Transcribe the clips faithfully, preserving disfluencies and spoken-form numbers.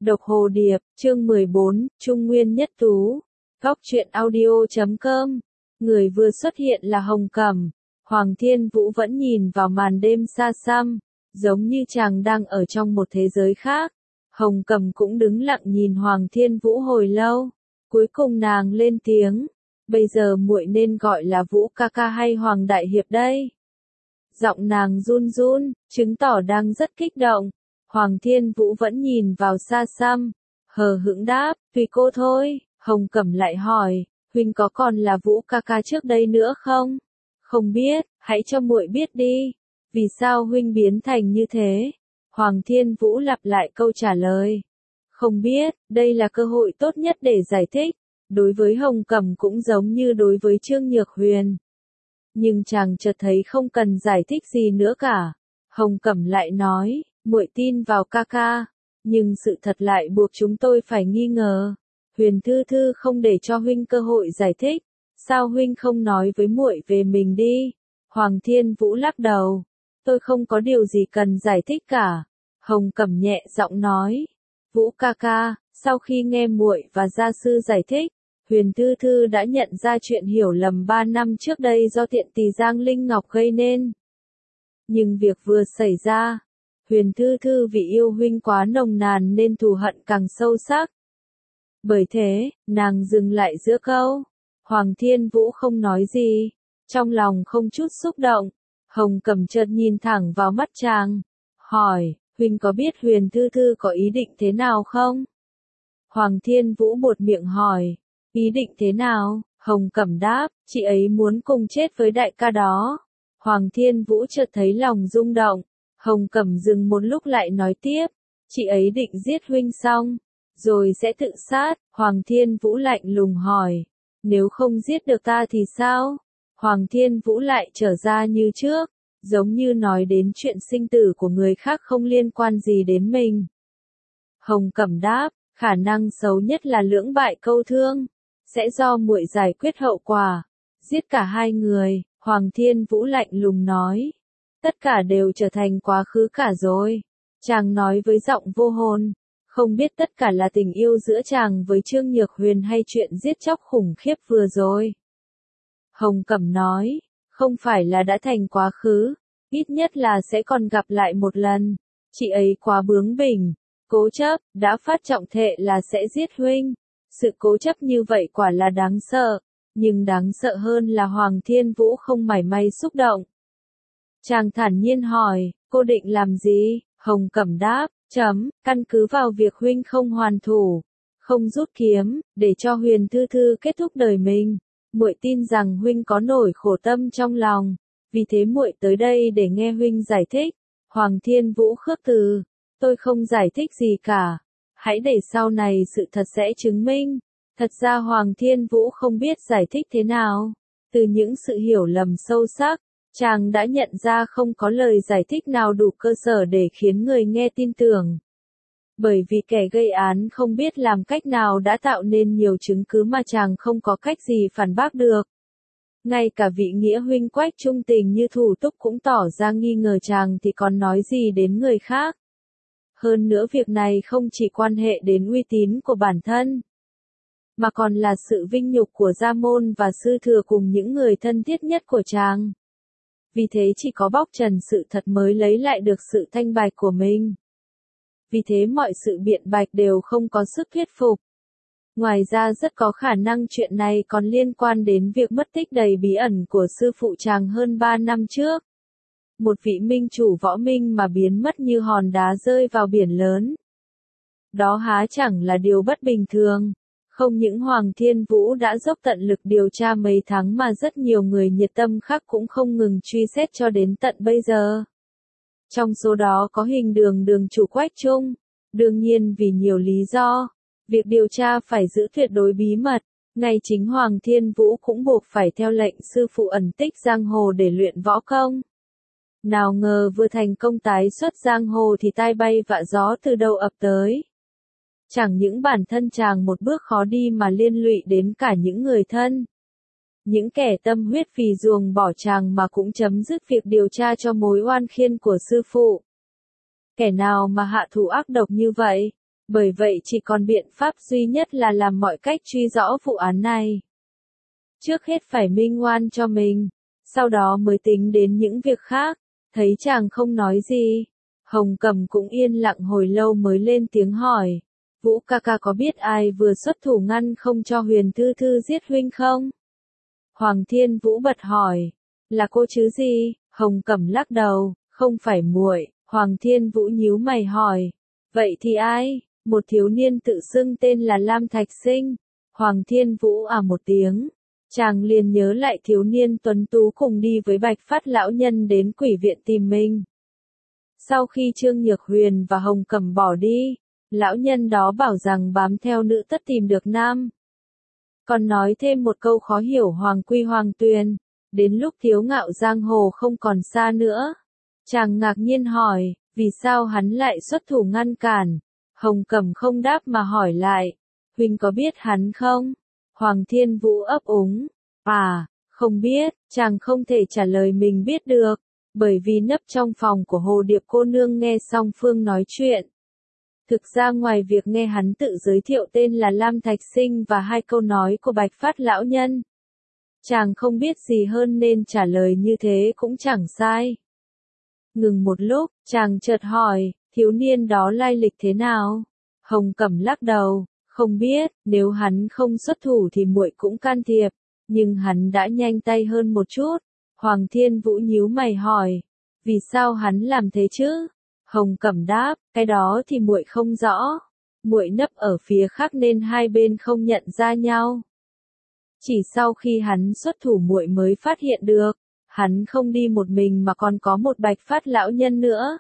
Độc Hồ Điệp, chương mười bốn, Trung Nguyên Nhất Tú. Góc truyện audio chấm com. Người vừa xuất hiện là Hồng Cẩm. Hoàng Thiên Vũ vẫn nhìn vào màn đêm xa xăm, giống như chàng đang ở trong một thế giới khác. Hồng Cẩm cũng đứng lặng nhìn Hoàng Thiên Vũ hồi lâu. Cuối cùng nàng lên tiếng. Bây giờ muội nên gọi là Vũ ca ca hay Hoàng đại hiệp đây? Giọng nàng run run, chứng tỏ đang rất kích động. Hoàng Thiên Vũ vẫn nhìn vào xa xăm, hờ hững đáp, tùy cô thôi. Hồng Cẩm lại hỏi, huynh có còn là Vũ ca ca trước đây nữa không? Không biết, hãy cho muội biết đi. Vì sao huynh biến thành như thế? Hoàng Thiên Vũ lặp lại câu trả lời. Không biết, đây là cơ hội tốt nhất để giải thích. Đối với Hồng Cẩm cũng giống như đối với Trương Nhược Huyền. Nhưng chàng chợt thấy không cần giải thích gì nữa cả. Hồng Cẩm lại nói, muội tin vào ca ca, nhưng sự thật lại buộc chúng tôi phải nghi ngờ. Huyền Thư Thư không để cho huynh cơ hội giải thích, sao huynh không nói với muội về mình đi? Hoàng Thiên Vũ lắc đầu, tôi không có điều gì cần giải thích cả. Hồng Cẩm nhẹ giọng nói, Vũ ca ca, sau khi nghe muội và gia sư giải thích, Huyền Thư Thư đã nhận ra chuyện hiểu lầm ba năm trước đây do tiện tỳ Giang Linh Ngọc gây nên. Nhưng việc vừa xảy ra, Huyền Thư Thư vì yêu huynh quá nồng nàn nên thù hận càng sâu sắc. Bởi thế, nàng dừng lại giữa câu. Hoàng Thiên Vũ không nói gì, trong lòng không chút xúc động. Hồng Cẩm chợt nhìn thẳng vào mắt chàng, hỏi, huynh có biết Huyền Thư Thư có ý định thế nào không? Hoàng Thiên Vũ buột miệng hỏi, ý định thế nào? Hồng Cẩm đáp, chị ấy muốn cùng chết với đại ca đó. Hoàng Thiên Vũ chợt thấy lòng rung động. Hồng Cẩm dừng một lúc lại nói tiếp, chị ấy định giết huynh xong, rồi sẽ tự sát. Hoàng Thiên Vũ lạnh lùng hỏi, nếu không giết được ta thì sao? Hoàng Thiên Vũ lại trở ra như trước, giống như nói đến chuyện sinh tử của người khác không liên quan gì đến mình. Hồng Cẩm đáp, khả năng xấu nhất là lưỡng bại câu thương, sẽ do muội giải quyết hậu quả, giết cả hai người. Hoàng Thiên Vũ lạnh lùng nói, tất cả đều trở thành quá khứ cả rồi. Chàng nói với giọng vô hồn, không biết tất cả là tình yêu giữa chàng với Trương Nhược Huyền hay chuyện giết chóc khủng khiếp vừa rồi. Hồng Cẩm nói, không phải là đã thành quá khứ, ít nhất là sẽ còn gặp lại một lần. Chị ấy quá bướng bỉnh, cố chấp, đã phát trọng thệ là sẽ giết huynh. Sự cố chấp như vậy quả là đáng sợ, nhưng đáng sợ hơn là Hoàng Thiên Vũ không mảy may xúc động. Chàng thản nhiên hỏi, cô định làm gì? Hồng Cẩm đáp, chấm, căn cứ vào việc huynh không hoàn thủ, không rút kiếm, để cho Huyền Thư Thư kết thúc đời mình. Muội tin rằng huynh có nỗi khổ tâm trong lòng, vì thế muội tới đây để nghe huynh giải thích. Hoàng Thiên Vũ khước từ, tôi không giải thích gì cả, hãy để sau này sự thật sẽ chứng minh. Thật ra Hoàng Thiên Vũ không biết giải thích thế nào. Từ những sự hiểu lầm sâu sắc, chàng đã nhận ra không có lời giải thích nào đủ cơ sở để khiến người nghe tin tưởng. Bởi vì kẻ gây án không biết làm cách nào đã tạo nên nhiều chứng cứ mà chàng không có cách gì phản bác được. Ngay cả vị nghĩa huynh Quách trung tình như Thủ Túc cũng tỏ ra nghi ngờ chàng thì còn nói gì đến người khác. Hơn nữa việc này không chỉ quan hệ đến uy tín của bản thân, mà còn là sự vinh nhục của gia môn và sư thừa cùng những người thân thiết nhất của chàng. Vì thế chỉ có bóc trần sự thật mới lấy lại được sự thanh bạch của mình. Vì thế mọi sự biện bạch đều không có sức thuyết phục. Ngoài ra rất có khả năng chuyện này còn liên quan đến việc mất tích đầy bí ẩn của sư phụ chàng hơn ba năm trước. Một vị minh chủ võ minh mà biến mất như hòn đá rơi vào biển lớn. Đó há chẳng là điều bất bình thường. Không những Hoàng Thiên Vũ đã dốc tận lực điều tra mấy tháng mà rất nhiều người nhiệt tâm khác cũng không ngừng truy xét cho đến tận bây giờ. Trong số đó có Hình Đường đường chủ Quách Trung. Đương nhiên vì nhiều lý do, việc điều tra phải giữ tuyệt đối bí mật. Ngay chính Hoàng Thiên Vũ cũng buộc phải theo lệnh sư phụ ẩn tích giang hồ để luyện võ công. Nào ngờ vừa thành công tái xuất giang hồ thì tai bay vạ gió từ đâu ập tới. Chẳng những bản thân chàng một bước khó đi mà liên lụy đến cả những người thân. Những kẻ tâm huyết vì ruồng bỏ chàng mà cũng chấm dứt việc điều tra cho mối oan khiên của sư phụ. Kẻ nào mà hạ thủ ác độc như vậy? Bởi vậy chỉ còn biện pháp duy nhất là làm mọi cách truy rõ vụ án này. Trước hết phải minh oan cho mình, sau đó mới tính đến những việc khác. Thấy chàng không nói gì, Hồng Cẩm cũng yên lặng hồi lâu mới lên tiếng hỏi. Vũ ca ca có biết ai vừa xuất thủ ngăn không cho Huyền Thư Thư giết huynh không? Hoàng Thiên Vũ bật hỏi. Là cô chứ gì? Hồng Cẩm lắc đầu, không phải muội. Hoàng Thiên Vũ nhíu mày hỏi. Vậy thì ai? Một thiếu niên tự xưng tên là Lam Thạch Sinh. Hoàng Thiên Vũ à một tiếng. Chàng liền nhớ lại thiếu niên tuấn tú cùng đi với Bạch Phát lão nhân đến quỷ viện tìm mình. Sau khi Trương Nhược Huyền và Hồng Cẩm bỏ đi, lão nhân đó bảo rằng bám theo nữ tất tìm được nam. Còn nói thêm một câu khó hiểu hoàng quy hoàng tuyền, đến lúc thiếu ngạo giang hồ không còn xa nữa. Chàng ngạc nhiên hỏi, vì sao hắn lại xuất thủ ngăn cản? Hồng Cẩm không đáp mà hỏi lại, huynh có biết hắn không? Hoàng Thiên Vũ ấp úng, à, không biết, chàng không thể trả lời mình biết được, bởi vì nấp trong phòng của Hồ Điệp cô nương nghe song phương nói chuyện. Thực ra ngoài việc nghe hắn tự giới thiệu tên là Lam Thạch Sinh và hai câu nói của Bạch Phát lão nhân, chàng không biết gì hơn nên trả lời như thế cũng chẳng sai. Ngừng một lúc, chàng chợt hỏi, thiếu niên đó lai lịch thế nào? Hồng Cẩm lắc đầu, không biết, nếu hắn không xuất thủ thì muội cũng can thiệp, nhưng hắn đã nhanh tay hơn một chút. Hoàng Thiên Vũ nhíu mày hỏi, vì sao hắn làm thế chứ? Hồng Cẩm đáp, cái đó thì muội không rõ. Muội nấp ở phía khác nên hai bên không nhận ra nhau. Chỉ sau khi hắn xuất thủ muội mới phát hiện được, hắn không đi một mình mà còn có một Bạch Phát lão nhân nữa.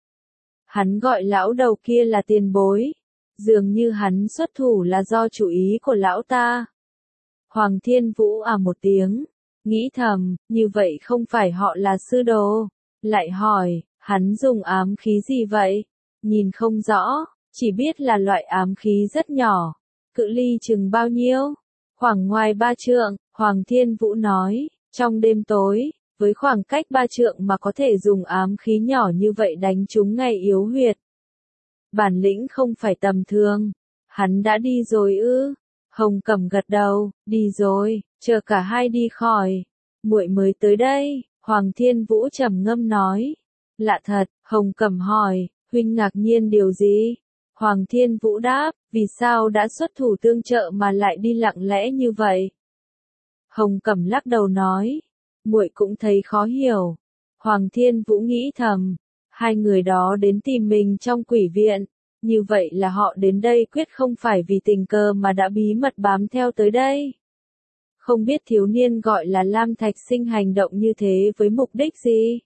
Hắn gọi lão đầu kia là tiền bối. Dường như hắn xuất thủ là do chủ ý của lão ta. Hoàng Thiên Vũ à một tiếng, nghĩ thầm, như vậy không phải họ là sư đồ. Lại hỏi, hắn dùng ám khí gì vậy? Nhìn không rõ, chỉ biết là loại ám khí rất nhỏ. Cự ly chừng bao nhiêu? Khoảng ngoài ba trượng, Hoàng Thiên Vũ nói, trong đêm tối, với khoảng cách ba trượng mà có thể dùng ám khí nhỏ như vậy đánh trúng ngay yếu huyệt. Bản lĩnh không phải tầm thường. Hắn đã đi rồi ư? Hồng Cẩm gật đầu, đi rồi, chờ cả hai đi khỏi. Muội mới tới đây, Hoàng Thiên Vũ trầm ngâm nói. Lạ thật, Hồng Cẩm hỏi, huynh ngạc nhiên điều gì? Hoàng Thiên Vũ đáp, vì sao đã xuất thủ tương trợ mà lại đi lặng lẽ như vậy? Hồng Cẩm lắc đầu nói, muội cũng thấy khó hiểu. Hoàng Thiên Vũ nghĩ thầm, hai người đó đến tìm mình trong quỷ viện, như vậy là họ đến đây quyết không phải vì tình cờ mà đã bí mật bám theo tới đây. Không biết thiếu niên gọi là Lam Thạch Sinh hành động như thế với mục đích gì?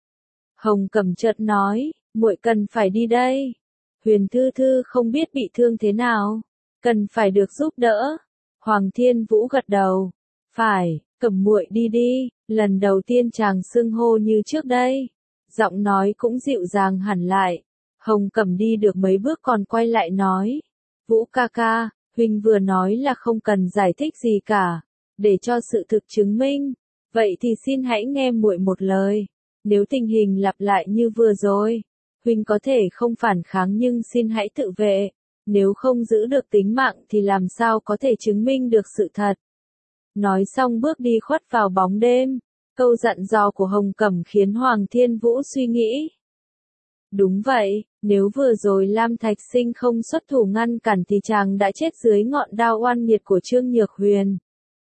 Hồng Cẩm chợt nói, muội cần phải đi đây. Huyền Thư Thư không biết bị thương thế nào, cần phải được giúp đỡ. Hoàng Thiên Vũ gật đầu, phải, Cẩm muội đi đi. Lần đầu tiên chàng xưng hô như trước đây, giọng nói cũng dịu dàng hẳn lại. Hồng Cẩm đi được mấy bước còn quay lại nói, Vũ ca ca, huynh vừa nói là không cần giải thích gì cả, để cho sự thực chứng minh. Vậy thì xin hãy nghe muội một lời. Nếu tình hình lặp lại như vừa rồi, huynh có thể không phản kháng nhưng xin hãy tự vệ. Nếu không giữ được tính mạng thì làm sao có thể chứng minh được sự thật. Nói xong bước đi khuất vào bóng đêm. Câu dặn dò của Hồng Cẩm khiến Hoàng Thiên Vũ suy nghĩ. Đúng vậy, nếu vừa rồi Lam Thạch Sinh không xuất thủ ngăn cản thì chàng đã chết dưới ngọn đao oan nghiệt của Trương Nhược Huyền.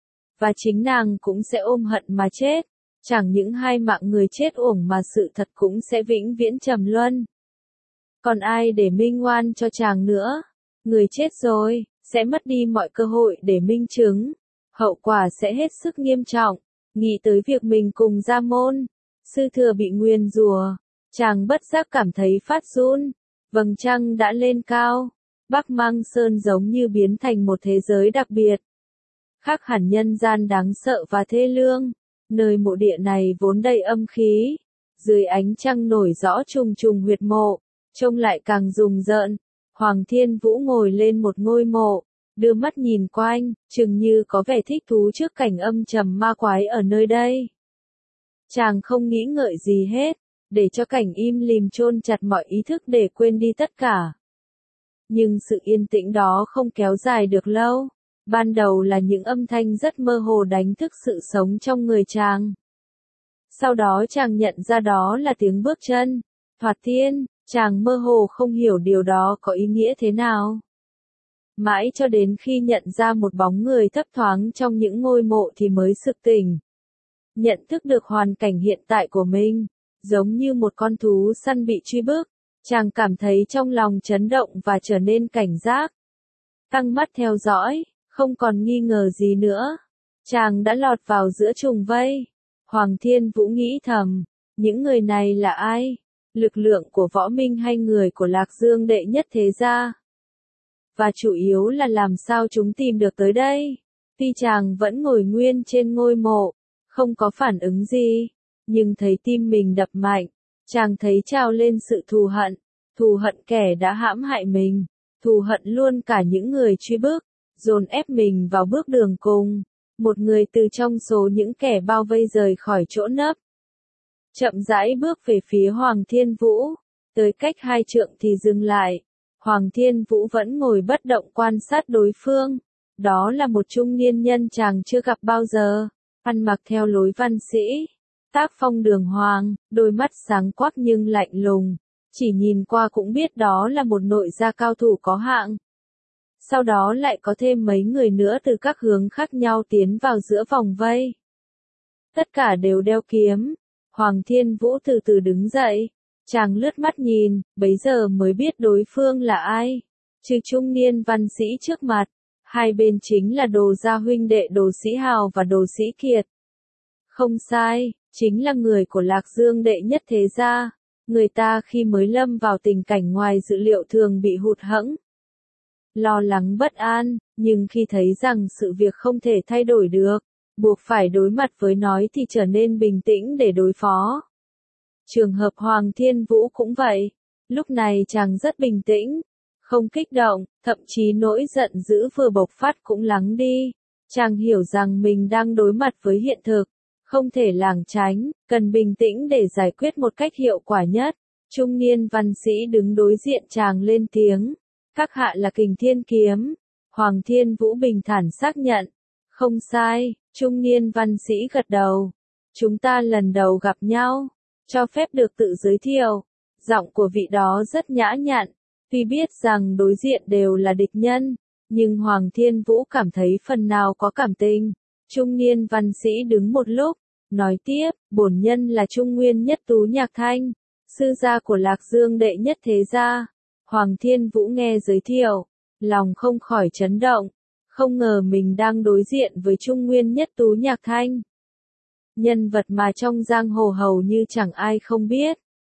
Và chính nàng cũng sẽ ôm hận mà chết. Chẳng những hai mạng người chết uổng mà sự thật cũng sẽ vĩnh viễn trầm luân. Còn ai để minh oan cho chàng nữa? Người chết rồi, sẽ mất đi mọi cơ hội để minh chứng. Hậu quả sẽ hết sức nghiêm trọng. Nghĩ tới việc mình cùng Gia Môn, sư thừa bị nguyền rủa, chàng bất giác cảm thấy phát run. Vầng trăng đã lên cao, Bắc Mang Sơn giống như biến thành một thế giới đặc biệt. Khác hẳn nhân gian đáng sợ và thê lương. Nơi mộ địa này vốn đầy âm khí, dưới ánh trăng nổi rõ trùng trùng huyệt mộ, trông lại càng rùng rợn. Hoàng Thiên Vũ ngồi lên một ngôi mộ, đưa mắt nhìn quanh, chừng như có vẻ thích thú trước cảnh âm trầm ma quái ở nơi đây. Chàng không nghĩ ngợi gì hết, để cho cảnh im lìm chôn chặt mọi ý thức để quên đi tất cả. Nhưng sự yên tĩnh đó không kéo dài được lâu. Ban đầu là những âm thanh rất mơ hồ đánh thức sự sống trong người chàng. Sau đó chàng nhận ra đó là tiếng bước chân. Thoạt tiên, chàng mơ hồ không hiểu điều đó có ý nghĩa thế nào. Mãi cho đến khi nhận ra một bóng người thấp thoáng trong những ngôi mộ thì mới sực tỉnh. Nhận thức được hoàn cảnh hiện tại của mình, giống như một con thú săn bị truy bức, chàng cảm thấy trong lòng chấn động và trở nên cảnh giác. Căng mắt theo dõi, không còn nghi ngờ gì nữa. Chàng đã lọt vào giữa trùng vây. Hoàng Thiên Vũ nghĩ thầm, những người này là ai? Lực lượng của Võ Minh hay người của Lạc Dương đệ nhất thế gia? Và chủ yếu là làm sao chúng tìm được tới đây? Tuy chàng vẫn ngồi nguyên trên ngôi mộ, không có phản ứng gì, nhưng thấy tim mình đập mạnh, chàng thấy trào lên sự thù hận, thù hận kẻ đã hãm hại mình, thù hận luôn cả những người truy bức, dồn ép mình vào bước đường cùng, một người từ trong số những kẻ bao vây rời khỏi chỗ nấp. Chậm rãi bước về phía Hoàng Thiên Vũ, tới cách hai trượng thì dừng lại. Hoàng Thiên Vũ vẫn ngồi bất động quan sát đối phương. Đó là một trung niên nhân chàng chưa gặp bao giờ, ăn mặc theo lối văn sĩ, tác phong đường hoàng, đôi mắt sáng quắc nhưng lạnh lùng, chỉ nhìn qua cũng biết đó là một nội gia cao thủ có hạng. Sau đó lại có thêm mấy người nữa từ các hướng khác nhau tiến vào giữa vòng vây. Tất cả đều đeo kiếm. Hoàng Thiên Vũ từ từ đứng dậy. Chàng lướt mắt nhìn, bấy giờ mới biết đối phương là ai. Trừ trung niên văn sĩ trước mặt, hai bên chính là Đồ gia huynh đệ Đồ Sĩ Hào và Đồ Sĩ Kiệt. Không sai, chính là người của Lạc Dương đệ nhất thế gia. Người ta khi mới lâm vào tình cảnh ngoài dự liệu thường bị hụt hẫng, lo lắng bất an, nhưng khi thấy rằng sự việc không thể thay đổi được, buộc phải đối mặt với nó thì trở nên bình tĩnh để đối phó. Trường hợp Hoàng Thiên Vũ cũng vậy, lúc này chàng rất bình tĩnh, không kích động, thậm chí nỗi giận dữ vừa bộc phát cũng lắng đi. Chàng hiểu rằng mình đang đối mặt với hiện thực, không thể lảng tránh, cần bình tĩnh để giải quyết một cách hiệu quả nhất. Trung niên văn sĩ đứng đối diện chàng lên tiếng, các hạ là Kình Thiên Kiếm. Hoàng Thiên Vũ bình thản xác nhận, không sai. Trung niên văn sĩ gật đầu, chúng ta lần đầu gặp nhau, cho phép được tự giới thiệu. Giọng của vị đó rất nhã nhặn, tuy biết rằng đối diện đều là địch nhân, nhưng Hoàng Thiên Vũ cảm thấy phần nào có cảm tình. Trung niên văn sĩ đứng một lúc, nói tiếp, bổn nhân là Trung Nguyên Nhất Tú Nhạc Thanh, sư gia của Lạc Dương đệ nhất thế gia. Hoàng Thiên Vũ nghe giới thiệu, lòng không khỏi chấn động, không ngờ mình đang đối diện với Trung Nguyên Nhất Tú Nhạc Thanh. Nhân vật mà trong giang hồ hầu như chẳng ai không biết.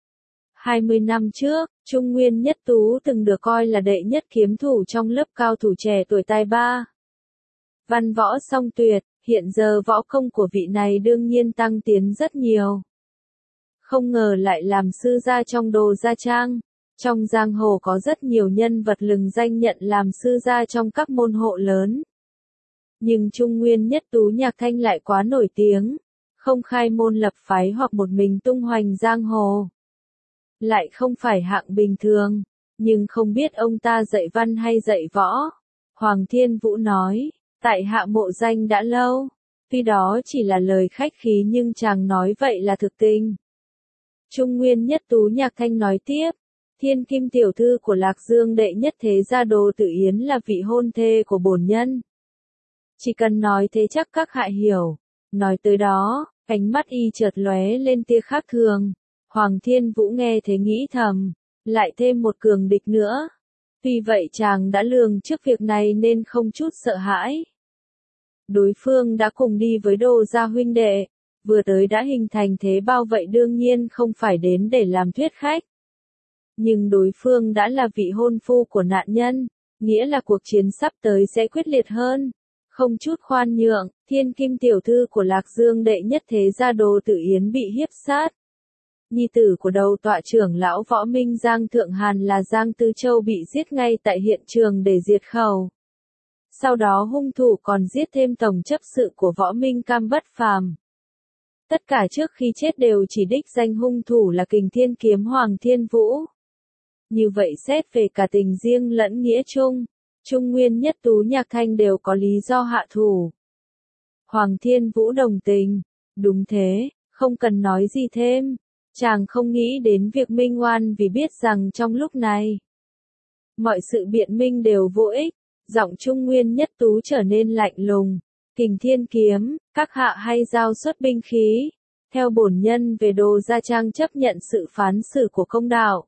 hai mươi năm trước, Trung Nguyên Nhất Tú từng được coi là đệ nhất kiếm thủ trong lớp cao thủ trẻ tuổi tài ba. Văn võ song tuyệt, hiện giờ võ công của vị này đương nhiên tăng tiến rất nhiều. Không ngờ lại làm sư gia trong Đồ gia trang. Trong giang hồ có rất nhiều nhân vật lừng danh nhận làm sư gia trong các môn hộ lớn. Nhưng Trung Nguyên Nhất Tú Nhạc Thanh lại quá nổi tiếng, không khai môn lập phái hoặc một mình tung hoành giang hồ. Lại không phải hạng bình thường, nhưng không biết ông ta dạy văn hay dạy võ. Hoàng Thiên Vũ nói, tại hạ mộ danh đã lâu, tuy đó chỉ là lời khách khí nhưng chàng nói vậy là thực tình. Trung Nguyên Nhất Tú Nhạc Thanh nói tiếp, Thiên Kim tiểu thư của Lạc Dương đệ nhất thế gia Đồ Tử Yến là vị hôn thê của bổn nhân. Chỉ cần nói thế chắc các hạ hiểu. Nói tới đó, ánh mắt y chợt lóe lên tia khác thường. Hoàng Thiên Vũ nghe thế nghĩ thầm, lại thêm một cường địch nữa. Tuy vậy chàng đã lường trước việc này nên không chút sợ hãi. Đối phương đã cùng đi với Đồ gia huynh đệ, vừa tới đã hình thành thế bao vậy đương nhiên không phải đến để làm thuyết khách. Nhưng đối phương đã là vị hôn phu của nạn nhân, nghĩa là cuộc chiến sắp tới sẽ quyết liệt hơn. Không chút khoan nhượng, Thiên Kim tiểu thư của Lạc Dương đệ nhất thế gia Đồ Tử Yến bị hiếp sát. Nhi tử của đầu tọa trưởng lão Võ Minh Giang Thượng Hàn là Giang Tư Châu bị giết ngay tại hiện trường để diệt khẩu. Sau đó hung thủ còn giết thêm tổng chấp sự của Võ Minh Cam Bất Phàm. Tất cả trước khi chết đều chỉ đích danh hung thủ là Kình Thiên Kiếm Hoàng Thiên Vũ. Như vậy xét về cả tình riêng lẫn nghĩa chung, Trung Nguyên Nhất Tú Nhạc Thanh đều có lý do hạ thủ. Hoàng Thiên Vũ đồng tình, đúng thế, không cần nói gì thêm, chàng không nghĩ đến việc minh oan vì biết rằng trong lúc này, mọi sự biện minh đều vô ích, giọng Trung Nguyên Nhất Tú trở nên lạnh lùng, Kình Thiên Kiếm, các hạ hay giao xuất binh khí, theo bổn nhân về Đồ Gia Trang chấp nhận sự phán xử của công đạo.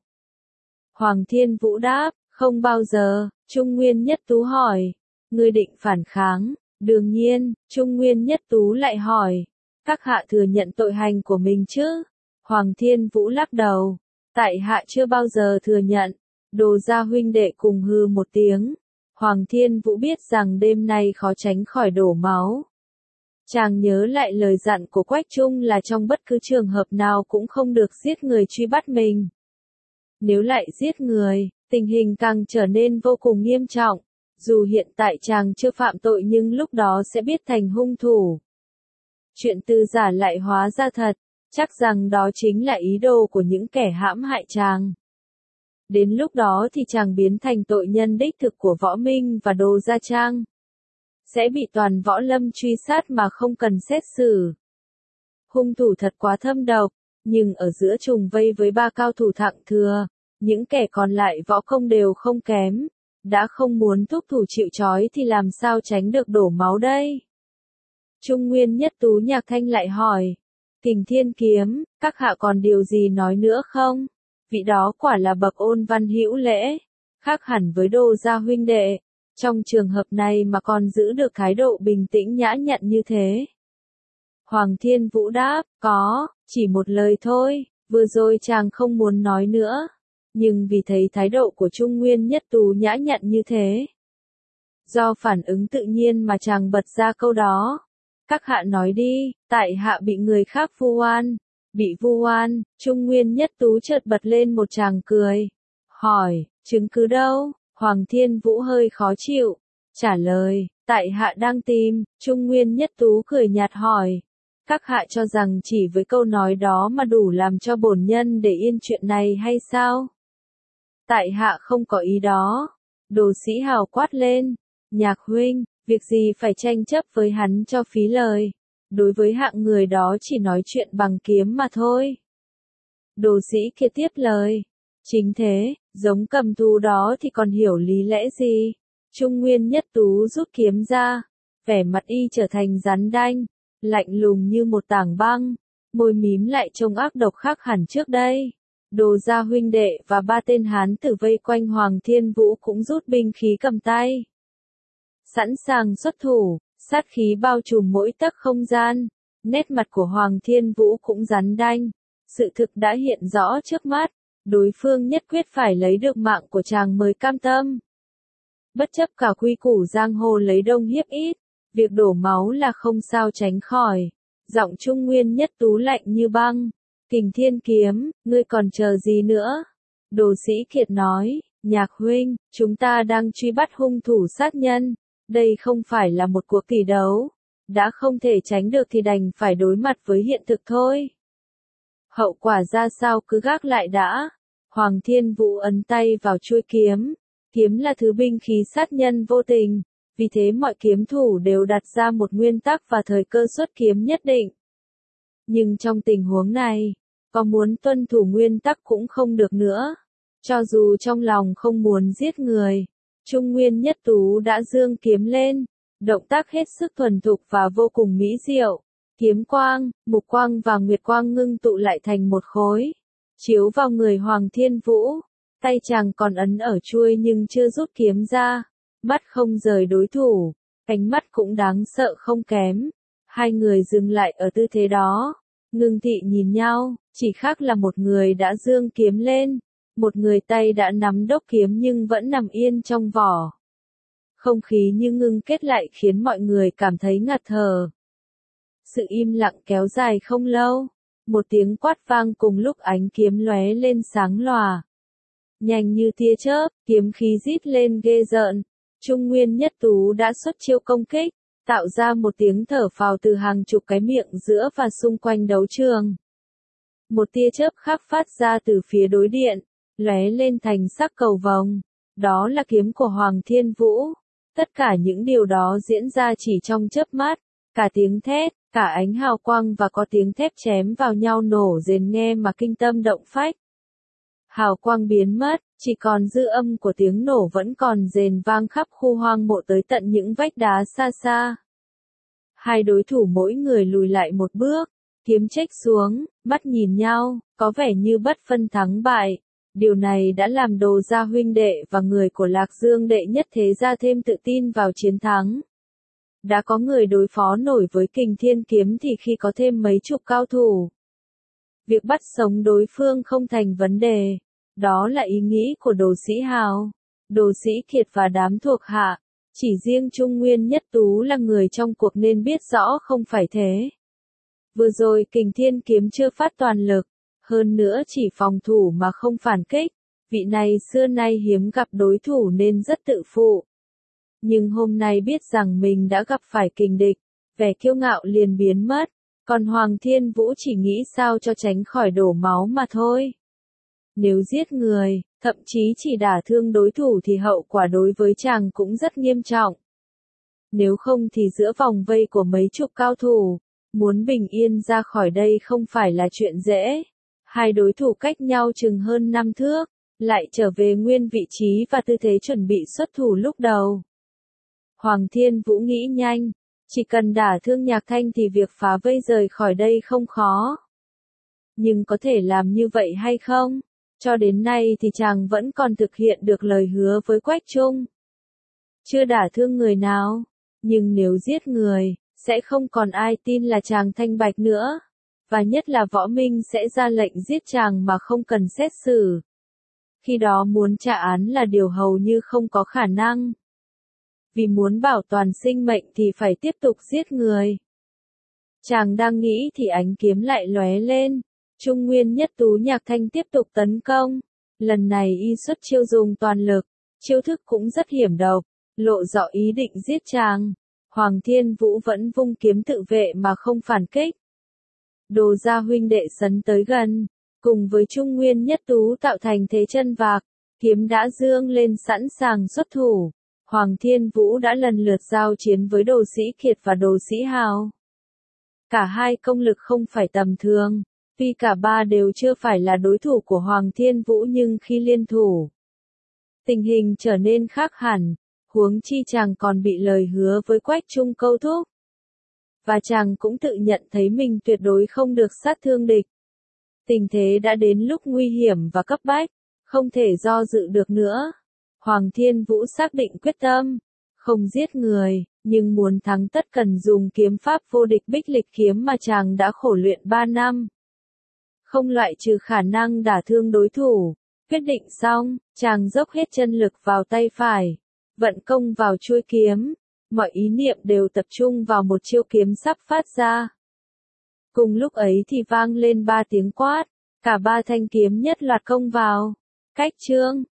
Hoàng Thiên Vũ đáp, không bao giờ. Trung Nguyên Nhất Tú hỏi, ngươi định phản kháng? Đương nhiên. Trung Nguyên Nhất Tú lại hỏi, các hạ thừa nhận tội hành của mình chứ? Hoàng Thiên Vũ lắc đầu, tại hạ chưa bao giờ thừa nhận. Đồ Gia huynh đệ cùng hư một tiếng. Hoàng Thiên Vũ biết rằng đêm nay khó tránh khỏi đổ máu. Chàng nhớ lại lời dặn của Quách Trung là trong bất cứ trường hợp nào cũng không được giết người truy bắt mình. Nếu lại giết người, tình hình càng trở nên vô cùng nghiêm trọng. Dù hiện tại chàng chưa phạm tội nhưng lúc đó sẽ biết thành hung thủ. Chuyện từ giả lại hóa ra thật, chắc rằng đó chính là ý đồ của những kẻ hãm hại chàng. Đến lúc đó thì chàng biến thành tội nhân đích thực của Võ Minh và Đồ Gia Trang. Sẽ bị toàn võ lâm truy sát mà không cần xét xử. Hung thủ thật quá thâm độc, nhưng ở giữa trùng vây với ba cao thủ thặng thừa, những kẻ còn lại võ công đều không kém, đã không muốn thúc thủ chịu trói thì làm sao tránh được đổ máu đây? Trung Nguyên Nhất Tú Nhạc Thanh lại hỏi, Kình Thiên Kiếm, các hạ còn điều gì nói nữa không? Vị đó quả là bậc ôn văn hữu lễ, khác hẳn với Đồ Gia huynh đệ, trong trường hợp này mà còn giữ được thái độ bình tĩnh nhã nhặn như thế. Hoàng Thiên Vũ đáp, có, chỉ một lời thôi, vừa rồi chàng không muốn nói nữa, nhưng vì thấy thái độ của Trung Nguyên Nhất Tú nhã nhặn như thế. Do phản ứng tự nhiên mà chàng bật ra câu đó. Các hạ nói đi, tại hạ bị người khác vu oan. Bị vu oan, Trung Nguyên Nhất Tú chợt bật lên một tràng cười. Hỏi, chứng cứ đâu? Hoàng Thiên Vũ hơi khó chịu. Trả lời, tại hạ đang tìm. Trung Nguyên Nhất Tú cười nhạt hỏi. Các hạ cho rằng chỉ với câu nói đó mà đủ làm cho bổn nhân để yên chuyện này hay sao? Tại hạ không có ý đó. Đồ Sĩ Hào quát lên. Nhạc huynh, việc gì phải tranh chấp với hắn cho phí lời. Đối với hạng người đó chỉ nói chuyện bằng kiếm mà thôi. Đồ Sĩ kia tiếp lời. Chính thế, giống cầm thú đó thì còn hiểu lý lẽ gì? Trung Nguyên Nhất Tú rút kiếm ra. Vẻ mặt y trở thành rắn đanh, lạnh lùng như một tảng băng. Môi mím lại trông ác độc khác hẳn trước đây. Đồ Gia huynh đệ và ba tên hán tử vây quanh Hoàng Thiên Vũ cũng rút binh khí cầm tay. Sẵn sàng xuất thủ, sát khí bao trùm mỗi tấc không gian. Nét mặt của Hoàng Thiên Vũ cũng rắn đanh. Sự thực đã hiện rõ trước mắt. Đối phương nhất quyết phải lấy được mạng của chàng mới cam tâm. Bất chấp cả quy củ giang hồ lấy đông hiếp ít, việc đổ máu là không sao tránh khỏi. Giọng Trung Nguyên Nhất Tú lạnh như băng. Kình Thiên Kiếm, ngươi còn chờ gì nữa? Đồ Sĩ Kiệt nói, Nhạc huynh, chúng ta đang truy bắt hung thủ sát nhân. Đây không phải là một cuộc tỷ đấu. Đã không thể tránh được thì đành phải đối mặt với hiện thực thôi. Hậu quả ra sao cứ gác lại đã. Hoàng Thiên Vũ ấn tay vào chuôi kiếm. Kiếm là thứ binh khí sát nhân vô tình. Vì thế mọi kiếm thủ đều đặt ra một nguyên tắc và thời cơ xuất kiếm nhất định. Nhưng trong tình huống này, có muốn tuân thủ nguyên tắc cũng không được nữa. Cho dù trong lòng không muốn giết người, Trung Nguyên Nhất Tú đã giương kiếm lên. Động tác hết sức thuần thục và vô cùng mỹ diệu. Kiếm quang, mục quang và nguyệt quang ngưng tụ lại thành một khối. Chiếu vào người Hoàng Thiên Vũ. Tay chàng còn ấn ở chuôi nhưng chưa rút kiếm ra. Mắt không rời đối thủ. Cánh mắt cũng đáng sợ không kém. Hai người dừng lại ở tư thế đó. Ngưng thị nhìn nhau, chỉ khác là một người đã giương kiếm lên. Một người tay đã nắm đốc kiếm nhưng vẫn nằm yên trong vỏ. Không khí như ngưng kết lại khiến mọi người cảm thấy ngạt thở. Sự im lặng kéo dài không lâu. Một tiếng quát vang cùng lúc ánh kiếm lóe lên sáng lòa. Nhanh như tia chớp, kiếm khí rít lên ghê rợn. Trung Nguyên Nhất Tú đã xuất chiêu công kích, tạo ra một tiếng thở phào từ hàng chục cái miệng giữa và xung quanh đấu trường. Một tia chớp khác phát ra từ phía đối điện. lóe lên thành sắc cầu vồng. Đó là kiếm của Hoàng Thiên Vũ. Tất cả những điều đó diễn ra chỉ trong chớp mắt, cả tiếng thét, cả ánh hào quang và có tiếng thép chém vào nhau nổ rền nghe mà kinh tâm động phách. Hào quang biến mất, chỉ còn dư âm của tiếng nổ vẫn còn rền vang khắp khu hoang mộ tới tận những vách đá xa xa. Hai đối thủ mỗi người lùi lại một bước, kiếm chếch xuống, mắt nhìn nhau, có vẻ như bất phân thắng bại. Điều này đã làm Đồ gia huynh đệ và người của Lạc Dương đệ nhất thế gia thêm tự tin vào chiến thắng. Đã có người đối phó nổi với Kình Thiên kiếm thì khi có thêm mấy chục cao thủ, việc bắt sống đối phương không thành vấn đề. Đó là ý nghĩ của Đồ Sĩ Hào, Đồ Sĩ Kiệt và đám thuộc hạ. Chỉ riêng Trung Nguyên Nhất Tú là người trong cuộc nên biết rõ không phải thế. Vừa rồi Kình Thiên kiếm chưa phát toàn lực, hơn nữa chỉ phòng thủ mà không phản kích. Vị này xưa nay hiếm gặp đối thủ nên rất tự phụ. Nhưng hôm nay biết rằng mình đã gặp phải kình địch, vẻ kiêu ngạo liền biến mất. Còn Hoàng Thiên Vũ chỉ nghĩ sao cho tránh khỏi đổ máu mà thôi. Nếu giết người, thậm chí chỉ đả thương đối thủ thì hậu quả đối với chàng cũng rất nghiêm trọng. Nếu không thì giữa vòng vây của mấy chục cao thủ, muốn bình yên ra khỏi đây không phải là chuyện dễ. Hai đối thủ cách nhau chừng hơn năm thước, lại trở về nguyên vị trí và tư thế chuẩn bị xuất thủ lúc đầu. Hoàng Thiên Vũ nghĩ nhanh, chỉ cần đả thương Nhạc Thanh thì việc phá vây rời khỏi đây không khó. Nhưng có thể làm như vậy hay không? Cho đến nay thì chàng vẫn còn thực hiện được lời hứa với Quách Trung. Chưa đả thương người nào, nhưng nếu giết người, sẽ không còn ai tin là chàng thanh bạch nữa. Và nhất là võ minh sẽ ra lệnh giết chàng mà không cần xét xử. Khi đó muốn trả án là điều hầu như không có khả năng. Vì muốn bảo toàn sinh mệnh thì phải tiếp tục giết người. Chàng đang nghĩ thì ánh kiếm lại lóe lên. Trung Nguyên Nhất Tú Nhạc Thanh tiếp tục tấn công. Lần này y xuất chiêu dùng toàn lực. Chiêu thức cũng rất hiểm độc, lộ rõ ý định giết chàng. Hoàng Thiên Vũ vẫn vung kiếm tự vệ mà không phản kích. Đồ gia huynh đệ sấn tới gần, cùng với Trung Nguyên Nhất Tú tạo thành thế chân vạc, kiếm đã dương lên sẵn sàng xuất thủ. Hoàng Thiên Vũ đã lần lượt giao chiến với Đồ Sĩ Kiệt và Đồ Sĩ Hào. Cả hai công lực không phải tầm thường, tuy cả ba đều chưa phải là đối thủ của Hoàng Thiên Vũ nhưng khi liên thủ, tình hình trở nên khác hẳn, huống chi chàng còn bị lời hứa với Quách Trung câu thúc. Và chàng cũng tự nhận thấy mình tuyệt đối không được sát thương địch. Tình thế đã đến lúc nguy hiểm và cấp bách, không thể do dự được nữa. Hoàng Thiên Vũ xác định quyết tâm, không giết người, nhưng muốn thắng tất cần dùng kiếm pháp vô địch Bích Lịch kiếm mà chàng đã khổ luyện ba năm. Không loại trừ khả năng đả thương đối thủ. Quyết định xong, chàng dốc hết chân lực vào tay phải, vận công vào chuôi kiếm. Mọi ý niệm đều tập trung vào một chiêu kiếm sắp phát ra. Cùng lúc ấy thì vang lên ba tiếng quát, cả ba thanh kiếm nhất loạt công vào. Cách chương,